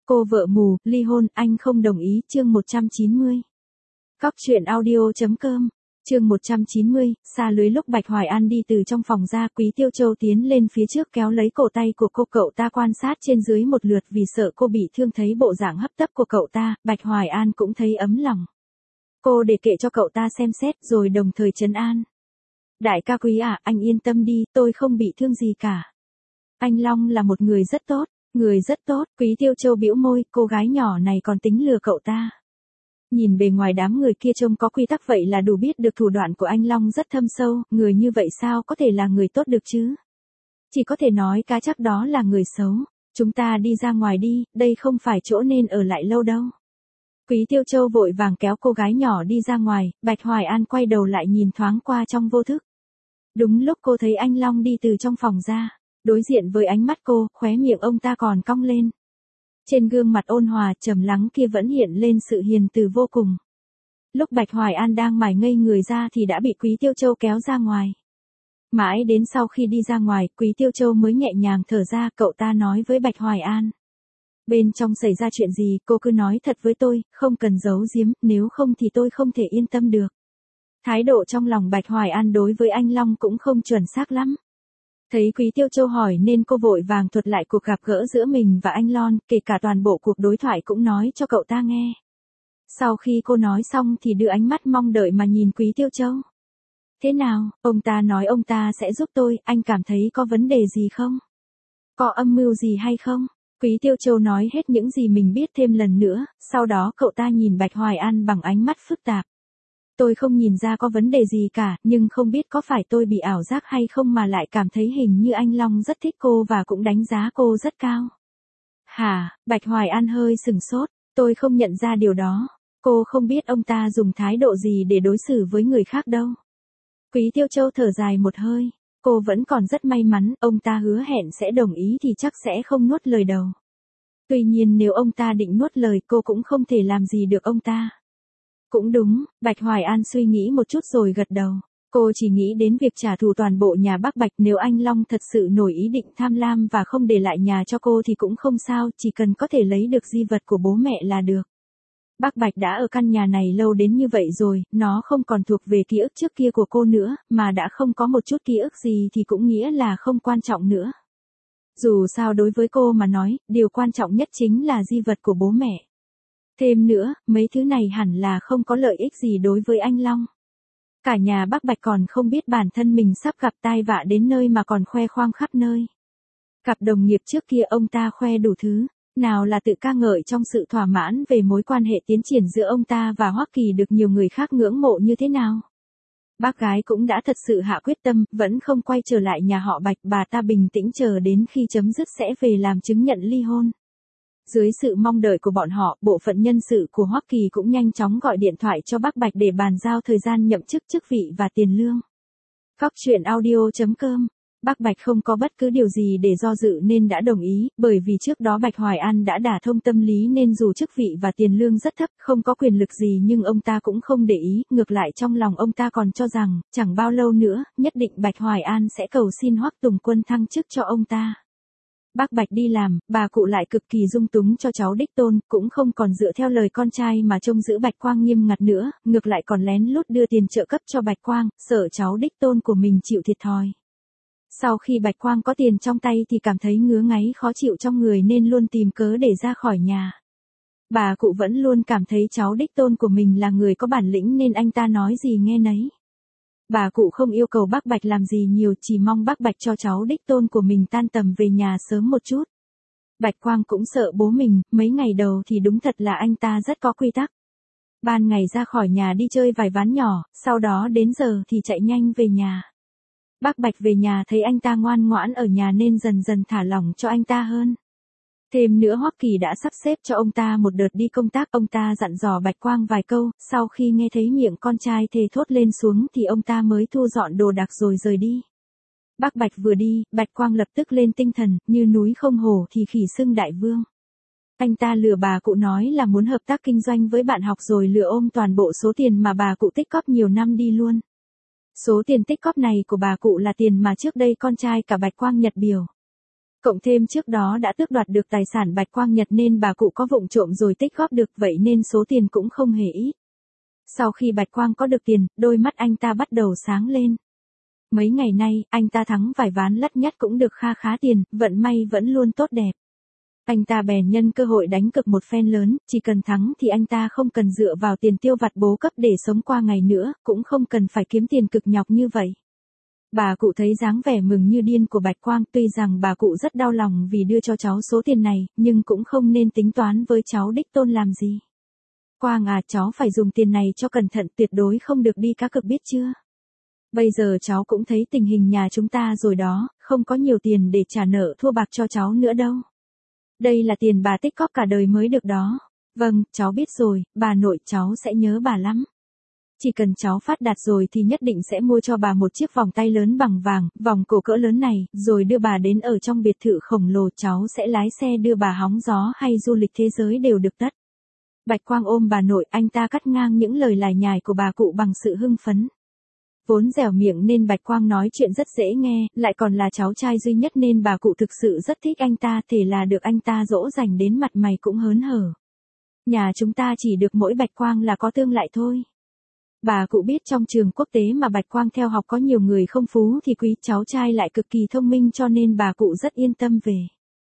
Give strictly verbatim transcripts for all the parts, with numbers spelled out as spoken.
Cô vợ mù, ly hôn, anh không đồng ý, chương một trăm chín mươi. Cóc truyện audio.com, chương một trăm chín mươi, xa lưới. Lúc Bạch Hoài An đi từ trong phòng ra, Quý Tiêu Châu tiến lên phía trước kéo lấy cổ tay của cô. Cậu ta quan sát trên dưới một lượt vì sợ cô bị thương, thấy bộ dạng hấp tấp của cậu ta, Bạch Hoài An cũng thấy ấm lòng. Cô để kệ cho cậu ta xem xét rồi đồng thời trấn an. Đại ca Quý à, anh yên tâm đi, tôi không bị thương gì cả. Anh Long là một người rất tốt. Người rất tốt. Quý Tiêu Châu bĩu môi, cô gái nhỏ này còn tính lừa cậu ta. Nhìn bề ngoài đám người kia trông có quy tắc vậy là đủ biết được thủ đoạn của anh Long rất thâm sâu, người như vậy sao có thể là người tốt được chứ? Chỉ có thể nói cá chắc đó là người xấu. Chúng ta đi ra ngoài đi, đây không phải chỗ nên ở lại lâu đâu. Quý Tiêu Châu vội vàng kéo cô gái nhỏ đi ra ngoài, Bạch Hoài An quay đầu lại nhìn thoáng qua trong vô thức. Đúng lúc cô thấy anh Long đi từ trong phòng ra. Đối diện với ánh mắt cô, khóe miệng ông ta còn cong lên. Trên gương mặt ôn hòa, trầm lắng kia vẫn hiện lên sự hiền từ vô cùng. Lúc Bạch Hoài An đang mải ngây người ra thì đã bị Quý Tiêu Châu kéo ra ngoài. Mãi đến sau khi đi ra ngoài, Quý Tiêu Châu mới nhẹ nhàng thở ra. Cậu ta nói với Bạch Hoài An. Bên trong xảy ra chuyện gì, cô cứ nói thật với tôi, không cần giấu giếm, nếu không thì tôi không thể yên tâm được. Thái độ trong lòng Bạch Hoài An đối với anh Long cũng không chuẩn xác lắm. Thấy Quý Tiêu Châu hỏi nên cô vội vàng thuật lại cuộc gặp gỡ giữa mình và anh Lon, kể cả toàn bộ cuộc đối thoại cũng nói cho cậu ta nghe. Sau khi cô nói xong thì đưa ánh mắt mong đợi mà nhìn Quý Tiêu Châu. Thế nào, ông ta nói ông ta sẽ giúp tôi, anh cảm thấy có vấn đề gì không? Có âm mưu gì hay không? Quý Tiêu Châu nói hết những gì mình biết thêm lần nữa, sau đó cậu ta nhìn Bạch Hoài An bằng ánh mắt phức tạp. Tôi không nhìn ra có vấn đề gì cả, nhưng không biết có phải tôi bị ảo giác hay không mà lại cảm thấy hình như anh Long rất thích cô và cũng đánh giá cô rất cao. Hả, Bạch Hoài An hơi sừng sốt, tôi không nhận ra điều đó. Cô không biết ông ta dùng thái độ gì để đối xử với người khác đâu. Quý Tiêu Châu thở dài một hơi, cô vẫn còn rất may mắn, ông ta hứa hẹn sẽ đồng ý thì chắc sẽ không nuốt lời đầu. Tuy nhiên nếu ông ta định nuốt lời cô cũng không thể làm gì được ông ta. Cũng đúng, Bạch Hoài An suy nghĩ một chút rồi gật đầu. Cô chỉ nghĩ đến việc trả thù toàn bộ nhà bác Bạch, nếu anh Long thật sự nổi ý định tham lam và không để lại nhà cho cô thì cũng không sao, chỉ cần có thể lấy được di vật của bố mẹ là được. Bác Bạch đã ở căn nhà này lâu đến như vậy rồi, nó không còn thuộc về ký ức trước kia của cô nữa, mà đã không có một chút ký ức gì thì cũng nghĩa là không quan trọng nữa. Dù sao đối với cô mà nói, điều quan trọng nhất chính là di vật của bố mẹ. Thêm nữa, mấy thứ này hẳn là không có lợi ích gì đối với anh Long. Cả nhà bác Bạch còn không biết bản thân mình sắp gặp tai vạ đến nơi mà còn khoe khoang khắp nơi. Gặp đồng nghiệp trước kia ông ta khoe đủ thứ, nào là tự ca ngợi trong sự thỏa mãn về mối quan hệ tiến triển giữa ông ta và Hoắc Kỳ được nhiều người khác ngưỡng mộ như thế nào. Bác gái cũng đã thật sự hạ quyết tâm, vẫn không quay trở lại nhà họ Bạch, bà ta bình tĩnh chờ đến khi chấm dứt sẽ về làm chứng nhận ly hôn. Dưới sự mong đợi của bọn họ, bộ phận nhân sự của Hoắc Kỳ cũng nhanh chóng gọi điện thoại cho bác Bạch để bàn giao thời gian nhậm chức, chức vị và tiền lương. Cóc truyện audio.com, bác Bạch không có bất cứ điều gì để do dự nên đã đồng ý, bởi vì trước đó Bạch Hoài An đã đả thông tâm lý nên dù chức vị và tiền lương rất thấp, không có quyền lực gì nhưng ông ta cũng không để ý, ngược lại trong lòng ông ta còn cho rằng, chẳng bao lâu nữa, nhất định Bạch Hoài An sẽ cầu xin Hoắc Tùng Quân thăng chức cho ông ta. Bác Bạch đi làm, bà cụ lại cực kỳ dung túng cho cháu đích tôn, cũng không còn dựa theo lời con trai mà trông giữ Bạch Quang nghiêm ngặt nữa, ngược lại còn lén lút đưa tiền trợ cấp cho Bạch Quang, sợ cháu đích tôn của mình chịu thiệt thòi. Sau khi Bạch Quang có tiền trong tay thì cảm thấy ngứa ngáy khó chịu trong người nên luôn tìm cớ để ra khỏi nhà. Bà cụ vẫn luôn cảm thấy cháu đích tôn của mình là người có bản lĩnh nên anh ta nói gì nghe nấy. Bà cụ không yêu cầu bác Bạch làm gì nhiều, chỉ mong bác Bạch cho cháu đích tôn của mình tan tầm về nhà sớm một chút. Bạch Quang cũng sợ bố mình, mấy ngày đầu thì đúng thật là anh ta rất có quy tắc. Ban ngày ra khỏi nhà đi chơi vài ván nhỏ, sau đó đến giờ thì chạy nhanh về nhà. Bác Bạch về nhà thấy anh ta ngoan ngoãn ở nhà nên dần dần thả lỏng cho anh ta hơn. Thêm nữa Hoắc Kỳ đã sắp xếp cho ông ta một đợt đi công tác, ông ta dặn dò Bạch Quang vài câu, sau khi nghe thấy miệng con trai thề thốt lên xuống thì ông ta mới thu dọn đồ đạc rồi rời đi. Bác Bạch vừa đi, Bạch Quang lập tức lên tinh thần, như núi không hổ thì khỉ xưng đại vương. Anh ta lừa bà cụ nói là muốn hợp tác kinh doanh với bạn học rồi lừa ôm toàn bộ số tiền mà bà cụ tích cóp nhiều năm đi luôn. Số tiền tích cóp này của bà cụ là tiền mà trước đây con trai cả Bạch Quang nhặt biểu. Cộng thêm trước đó đã tước đoạt được tài sản Bạch Quang Nhật nên bà cụ có vụng trộm rồi tích góp được, vậy nên số tiền cũng không hề ít. Sau khi Bạch Quang có được tiền, đôi mắt anh ta bắt đầu sáng lên. Mấy ngày nay, anh ta thắng vài ván lắt nhắt cũng được kha khá tiền, vận may vẫn luôn tốt đẹp. Anh ta bèn nhân cơ hội đánh cược một phen lớn, chỉ cần thắng thì anh ta không cần dựa vào tiền tiêu vặt bố cấp để sống qua ngày nữa, cũng không cần phải kiếm tiền cực nhọc như vậy. Bà cụ thấy dáng vẻ mừng như điên của Bạch Quang, tuy rằng bà cụ rất đau lòng vì đưa cho cháu số tiền này, nhưng cũng không nên tính toán với cháu đích tôn làm gì. Quang à, cháu phải dùng tiền này cho cẩn thận, tuyệt đối không được đi cá cược biết chưa? Bây giờ cháu cũng thấy tình hình nhà chúng ta rồi đó, không có nhiều tiền để trả nợ thua bạc cho cháu nữa đâu. Đây là tiền bà tích cóp cả đời mới được đó. Vâng, cháu biết rồi, bà nội cháu sẽ nhớ bà lắm. Chỉ cần cháu phát đạt rồi thì nhất định sẽ mua cho bà một chiếc vòng tay lớn bằng vàng, vòng cổ cỡ lớn này, rồi đưa bà đến ở trong biệt thự khổng lồ, cháu sẽ lái xe đưa bà hóng gió hay du lịch thế giới đều được tất. Bạch Quang ôm bà nội, anh ta cắt ngang những lời lải nhải của bà cụ bằng sự hưng phấn. Vốn dẻo miệng nên Bạch Quang nói chuyện rất dễ nghe, lại còn là cháu trai duy nhất nên bà cụ thực sự rất thích anh ta, thể là được anh ta dỗ dành đến mặt mày cũng hớn hở. Nhà chúng ta chỉ được mỗi Bạch Quang là có tương lại thôi. Bà cụ biết trong trường quốc tế mà Bạch Quang theo học có nhiều người không phú thì quý, cháu trai lại cực kỳ thông minh cho nên bà cụ rất yên tâm về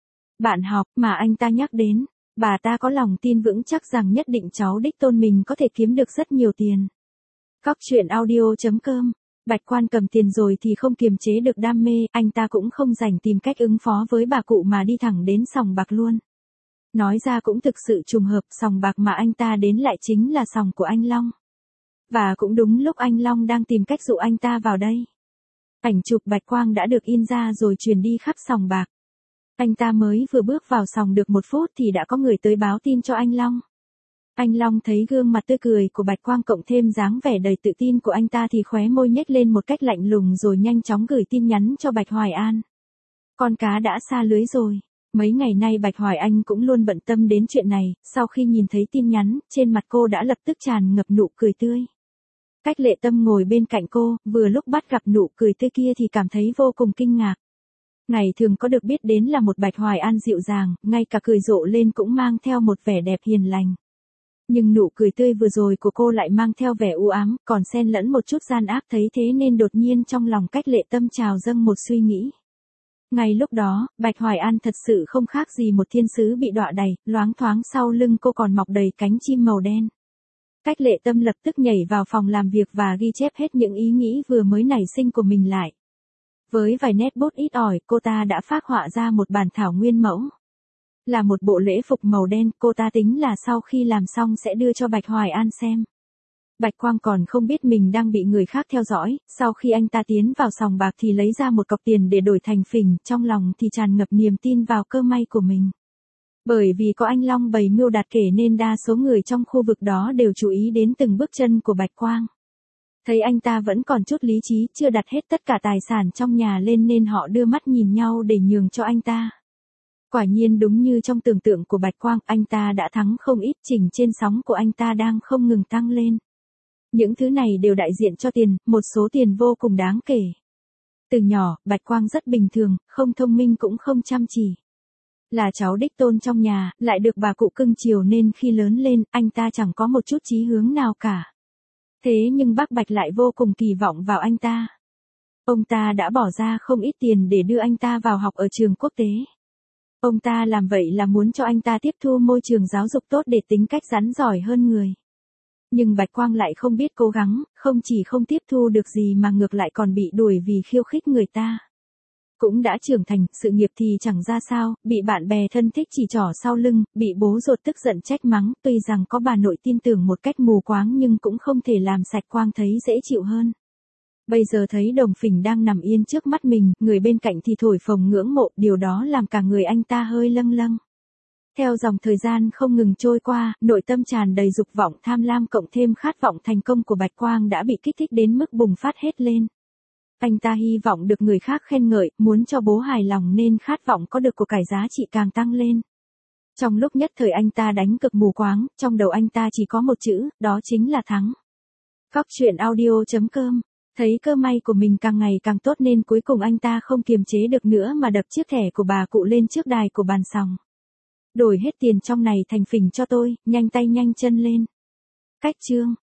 bạn học mà anh ta nhắc đến. Bà ta có lòng tin vững chắc rằng nhất định cháu đích tôn mình có thể kiếm được rất nhiều tiền. Cóc truyện audio chấm com. Bạch Quang cầm tiền rồi thì không kiềm chế được đam mê, anh ta cũng không rảnh tìm cách ứng phó với bà cụ mà đi thẳng đến sòng bạc luôn. Nói ra cũng thực sự trùng hợp, sòng bạc mà anh ta đến lại chính là sòng của anh Long. Và cũng đúng lúc anh Long đang tìm cách dụ anh ta vào đây. Ảnh chụp Bạch Quang đã được in ra rồi truyền đi khắp sòng bạc. Anh ta mới vừa bước vào sòng được một phút thì đã có người tới báo tin cho anh Long. Anh Long thấy gương mặt tươi cười của Bạch Quang cộng thêm dáng vẻ đầy tự tin của anh ta thì khóe môi nhếch lên một cách lạnh lùng rồi nhanh chóng gửi tin nhắn cho Bạch Hoài An. Con cá đã xa lưới rồi. Mấy ngày nay Bạch Hoài Anh cũng luôn bận tâm đến chuyện này, sau khi nhìn thấy tin nhắn, trên mặt cô đã lập tức tràn ngập nụ cười tươi. Cách Lệ Tâm ngồi bên cạnh cô, vừa lúc bắt gặp nụ cười tươi kia thì cảm thấy vô cùng kinh ngạc. Ngày thường có được biết đến là một Bạch Hoài An dịu dàng, ngay cả cười rộ lên cũng mang theo một vẻ đẹp hiền lành. Nhưng nụ cười tươi vừa rồi của cô lại mang theo vẻ u ám, còn xen lẫn một chút gian ác, thấy thế nên đột nhiên trong lòng Cách Lệ Tâm trào dâng một suy nghĩ. Ngay lúc đó, Bạch Hoài An thật sự không khác gì một thiên sứ bị đọa đầy, loáng thoáng sau lưng cô còn mọc đầy cánh chim màu đen. Cách Lệ Tâm lập tức nhảy vào phòng làm việc và ghi chép hết những ý nghĩ vừa mới nảy sinh của mình lại. Với vài nét bút ít ỏi, cô ta đã phác họa ra một bản thảo nguyên mẫu. Là một bộ lễ phục màu đen, cô ta tính là sau khi làm xong sẽ đưa cho Bạch Hoài An xem. Bạch Quang còn không biết mình đang bị người khác theo dõi, sau khi anh ta tiến vào sòng bạc thì lấy ra một cọc tiền để đổi thành phỉnh, trong lòng thì tràn ngập niềm tin vào cơ may của mình. Bởi vì có anh Long bày mưu đặt kể nên đa số người trong khu vực đó đều chú ý đến từng bước chân của Bạch Quang. Thấy anh ta vẫn còn chút lý trí, chưa đặt hết tất cả tài sản trong nhà lên nên họ đưa mắt nhìn nhau để nhường cho anh ta. Quả nhiên đúng như trong tưởng tượng của Bạch Quang, anh ta đã thắng không ít, chỉnh trên sóng của anh ta đang không ngừng tăng lên. Những thứ này đều đại diện cho tiền, một số tiền vô cùng đáng kể. Từ nhỏ, Bạch Quang rất bình thường, không thông minh cũng không chăm chỉ. Là cháu đích tôn trong nhà, lại được bà cụ cưng chiều nên khi lớn lên, anh ta chẳng có một chút chí hướng nào cả. Thế nhưng bác Bạch lại vô cùng kỳ vọng vào anh ta. Ông ta đã bỏ ra không ít tiền để đưa anh ta vào học ở trường quốc tế. Ông ta làm vậy là muốn cho anh ta tiếp thu môi trường giáo dục tốt để tính cách rắn giỏi hơn người. Nhưng Bạch Quang lại không biết cố gắng, không chỉ không tiếp thu được gì mà ngược lại còn bị đuổi vì khiêu khích người ta. Cũng đã trưởng thành, sự nghiệp thì chẳng ra sao, bị bạn bè thân thích chỉ trỏ sau lưng, bị bố ruột tức giận trách mắng, tuy rằng có bà nội tin tưởng một cách mù quáng nhưng cũng không thể làm sạch Quang thấy dễ chịu hơn. Bây giờ thấy đồng phỉnh đang nằm yên trước mắt mình, người bên cạnh thì thổi phồng ngưỡng mộ, điều đó làm cả người anh ta hơi lâng lâng. Theo dòng thời gian không ngừng trôi qua, nội tâm tràn đầy dục vọng tham lam cộng thêm khát vọng thành công của Bạch Quang đã bị kích thích đến mức bùng phát hết lên. Anh ta hy vọng được người khác khen ngợi, muốn cho bố hài lòng nên khát vọng có được của cải giá trị càng tăng lên. Trong lúc nhất thời anh ta đánh cực mù quáng, trong đầu anh ta chỉ có một chữ, đó chính là thắng. Cóc truyện audio chấm com Thấy cơ may của mình càng ngày càng tốt nên cuối cùng anh ta không kiềm chế được nữa mà đập chiếc thẻ của bà cụ lên trước đài của bàn sòng. Đổi hết tiền trong này thành phỉnh cho tôi, nhanh tay nhanh chân lên. Cách chương